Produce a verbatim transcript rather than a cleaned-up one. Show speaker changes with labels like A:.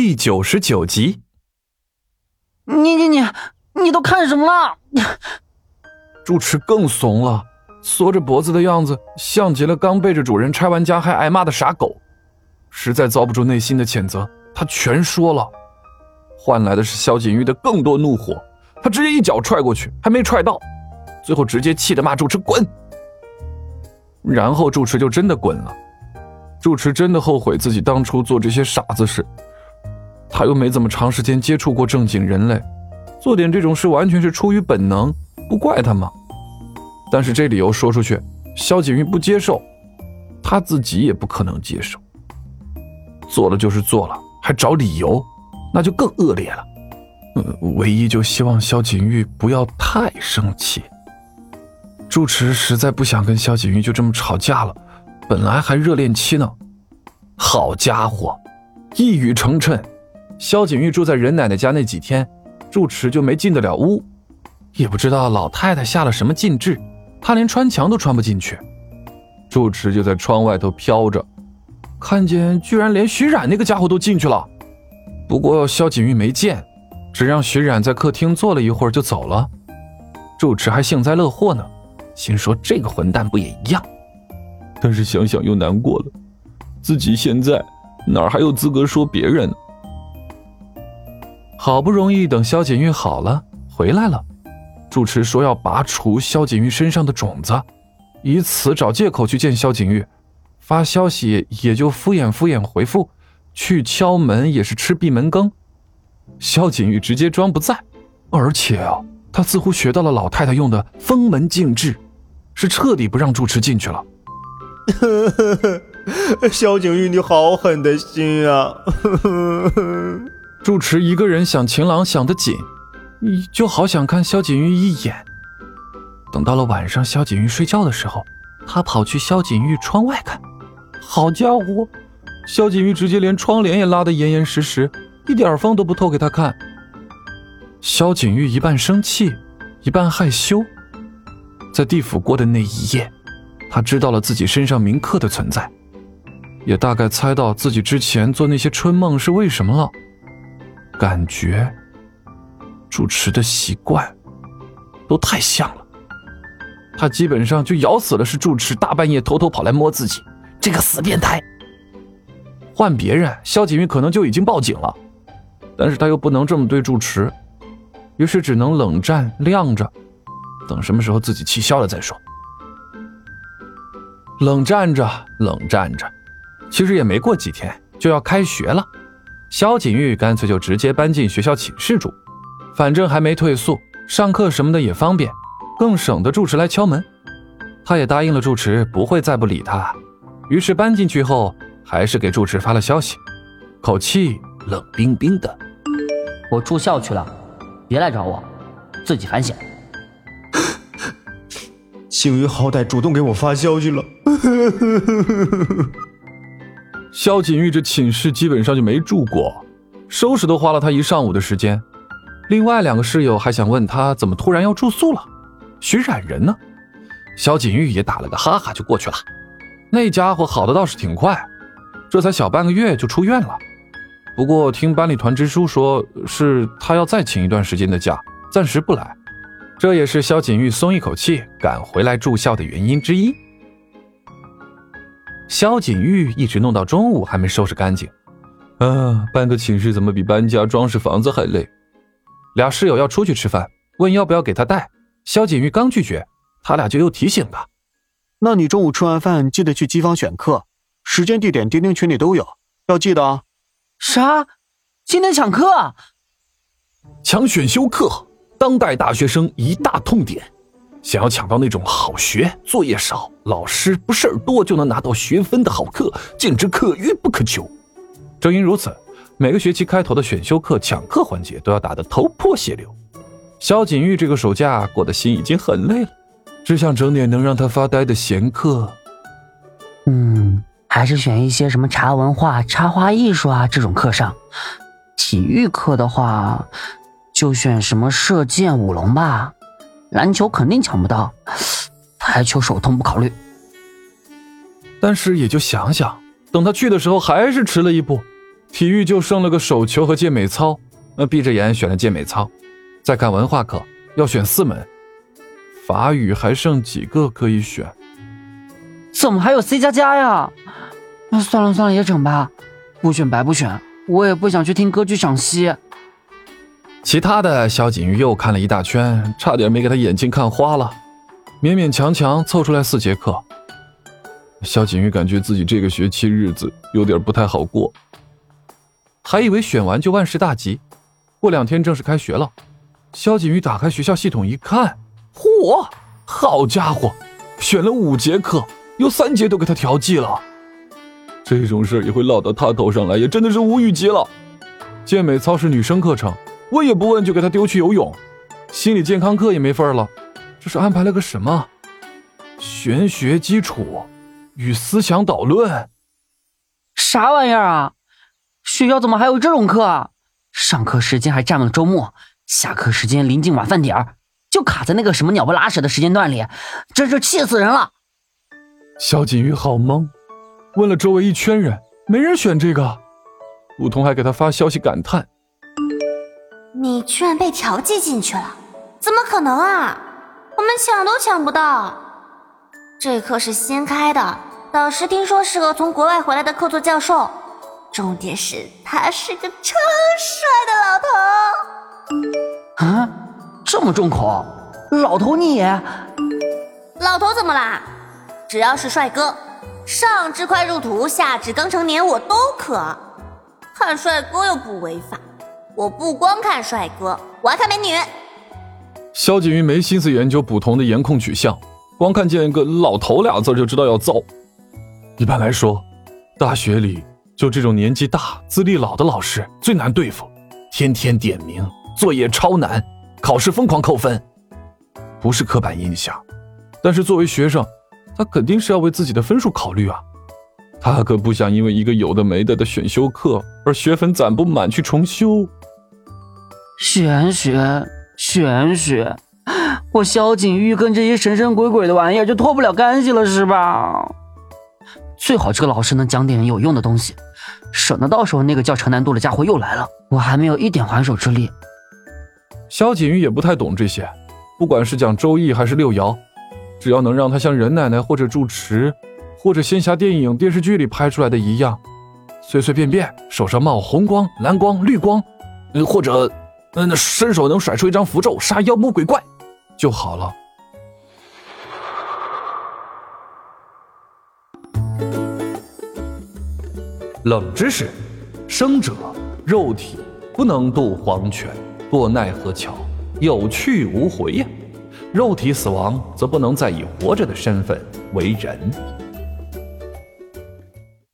A: 第九十九集。
B: 你你你你都看什么了？
A: 住持更怂了，缩着脖子的样子像极了刚背着主人拆完家还挨骂的傻狗。实在遭不住内心的谴责，他全说了，换来的是萧锦玉的更多怒火。他直接一脚踹过去，还没踹到，最后直接气得骂住持滚。然后住持就真的滚了。住持真的后悔自己当初做这些傻子事，他又没怎么长时间接触过正经人类，做点这种事完全是出于本能，不怪他嘛。但是这理由说出去，萧锦玉不接受，他自己也不可能接受。做了就是做了，还找理由，那就更恶劣了。呃，唯一就希望萧锦玉不要太生气。住持实在不想跟萧锦玉就这么吵架了，本来还热恋期呢。好家伙，一语成谶，萧锦玉住在任奶奶家那几天，住持就没进得了屋。也不知道老太太下了什么禁制，他连穿墙都穿不进去。住持就在窗外头飘着，看见居然连徐冉那个家伙都进去了。不过萧锦玉没见，只让徐冉在客厅坐了一会儿就走了。住持还幸灾乐祸呢，心说这个混蛋不也一样。但是想想又难过了，自己现在哪还有资格说别人呢？好不容易等萧锦玉好了回来了，住持说要拔除萧锦玉身上的种子，以此找借口去见萧锦玉。发消息也就敷衍敷衍回复，去敲门也是吃闭门羹。萧锦玉直接装不在，而且啊，他似乎学到了老太太用的封门禁制，是彻底不让住持进去了。
C: 萧景玉，你好狠的心啊！
A: 住持一个人想情郎想得紧，就好想看萧锦玉一眼。等到了晚上萧锦玉睡觉的时候，他跑去萧锦玉窗外看，好家伙，萧锦玉直接连窗帘也拉得严严实实，一点风都不透给他看。萧锦玉一半生气一半害羞。在地府过的那一夜，他知道了自己身上铭刻的存在，也大概猜到自己之前做那些春梦是为什么了。感觉住持的习惯都太像了，他基本上就咬死了是住持大半夜偷偷跑来摸自己，这个死变态。换别人萧锦玉可能就已经报警了，但是他又不能这么对住持，于是只能冷战晾着，等什么时候自己气消了再说。冷战着冷战着，其实也没过几天就要开学了。萧锦玉干脆就直接搬进学校寝室住，反正还没退宿，上课什么的也方便，更省得住持来敲门。他也答应了住持不会再不理他，于是搬进去后还是给住持发了消息，口气冷冰冰的：
B: 我住校去了，别来找我，自己反省。
C: 景玉好歹主动给我发消息了。
A: 萧锦玉这寝室基本上就没住过，收拾都花了他一上午的时间。另外两个室友还想问他怎么突然要住宿了，徐冉人呢？萧锦玉也打了个哈哈就过去了。那家伙好的倒是挺快，这才小半个月就出院了。不过听班里团支书说，是他要再请一段时间的假，暂时不来，这也是萧锦玉松一口气赶回来住校的原因之一。萧锦玉一直弄到中午还没收拾干净，啊，搬个寝室怎么比搬家装饰房子还累。俩室友要出去吃饭，问要不要给他带，萧锦玉刚拒绝，他俩就又提醒他，
D: 那你中午吃完饭记得去机房选课，时间地点钉钉群里都有，要记得啊。
B: 啥？今天抢课？
A: 抢选修课，当代大学生一大痛点。想要抢到那种好学、作业少、老师不事儿多就能拿到学分的好课，简直可遇不可求。正因如此，每个学期开头的选修课抢课环节都要打得头破血流。萧锦玉这个暑假过得心已经很累了，只想整点能让他发呆的闲课。
B: 嗯，还是选一些什么茶文化、插画艺术啊这种课上。体育课的话，就选什么射箭、舞龙吧。篮球肯定抢不到，排球手痛不考虑。
A: 但是也就想想，等他去的时候还是迟了一步。 体育就剩了个手球和健美操，那闭着眼选了健美操。再看文化课，要选四门，法语还剩几个可以选？
B: 怎么还有 C 加加呀？那算了算了，也整吧，不选白不选，我也不想去听歌剧赏析。
A: 其他的萧锦瑜又看了一大圈，差点没给他眼睛看花了，勉勉强强凑出来四节课。萧锦瑜感觉自己这个学期日子有点不太好过，还以为选完就万事大吉。过两天正式开学了，萧锦瑜打开学校系统一看，嚯，好家伙，选了五节课，有三节都给他调剂了。这种事也会落到他头上来，也真的是无语极了。健美操是女生课程，我也不问就给他丢去游泳。心理健康课也没份了，这是安排了个什么？玄学基础与思想导论？
B: 啥玩意儿啊？学校怎么还有这种课啊？上课时间还占了周末，下课时间临近晚饭点儿，就卡在那个什么鸟不拉屎的时间段里，真是气死人了。
A: 萧锦瑜好懵，问了周围一圈人，没人选这个。梧桐还给他发消息感叹：
E: 你居然被调剂进去了，怎么可能啊？我们抢都抢不到。这课是新开的，导师听说是个从国外回来的客座教授，重点是他是个超帅的老头。
B: 啊，这么重口？老头你也？
E: 老头怎么啦？只要是帅哥，上至快入土，下至刚成年我都可。看帅哥又不违法，我不光看帅哥，我还看美女。
A: 萧锦瑜没心思研究捕童的颜控取向，光看见个老头俩字就知道要造。一般来说，大学里就这种年纪大资历老的老师最难对付，天天点名，作业超难，考试疯狂扣分。不是刻板印象，但是作为学生，他肯定是要为自己的分数考虑啊。他可不想因为一个有的没的的选修课而学分攒不满去重修。
B: 玄学玄学，我萧锦玉跟这些神神鬼鬼的玩意儿就脱不了干系了是吧？最好这个老师能讲点有用的东西，省得到时候那个叫陈南度的家伙又来了，我还没有一点还手之力。
A: 萧锦瑜也不太懂这些，不管是讲周易还是六爻，只要能让他像任奶奶或者住持或者仙侠电影电视剧里拍出来的一样，随随便便手上冒红光蓝光绿光，呃、或者呃伸手能甩出一张符咒杀妖魔鬼怪就好了。冷知识：生者肉体不能渡黄泉，堕奈何桥，有去无回呀。肉体死亡则不能再以活着的身份为人。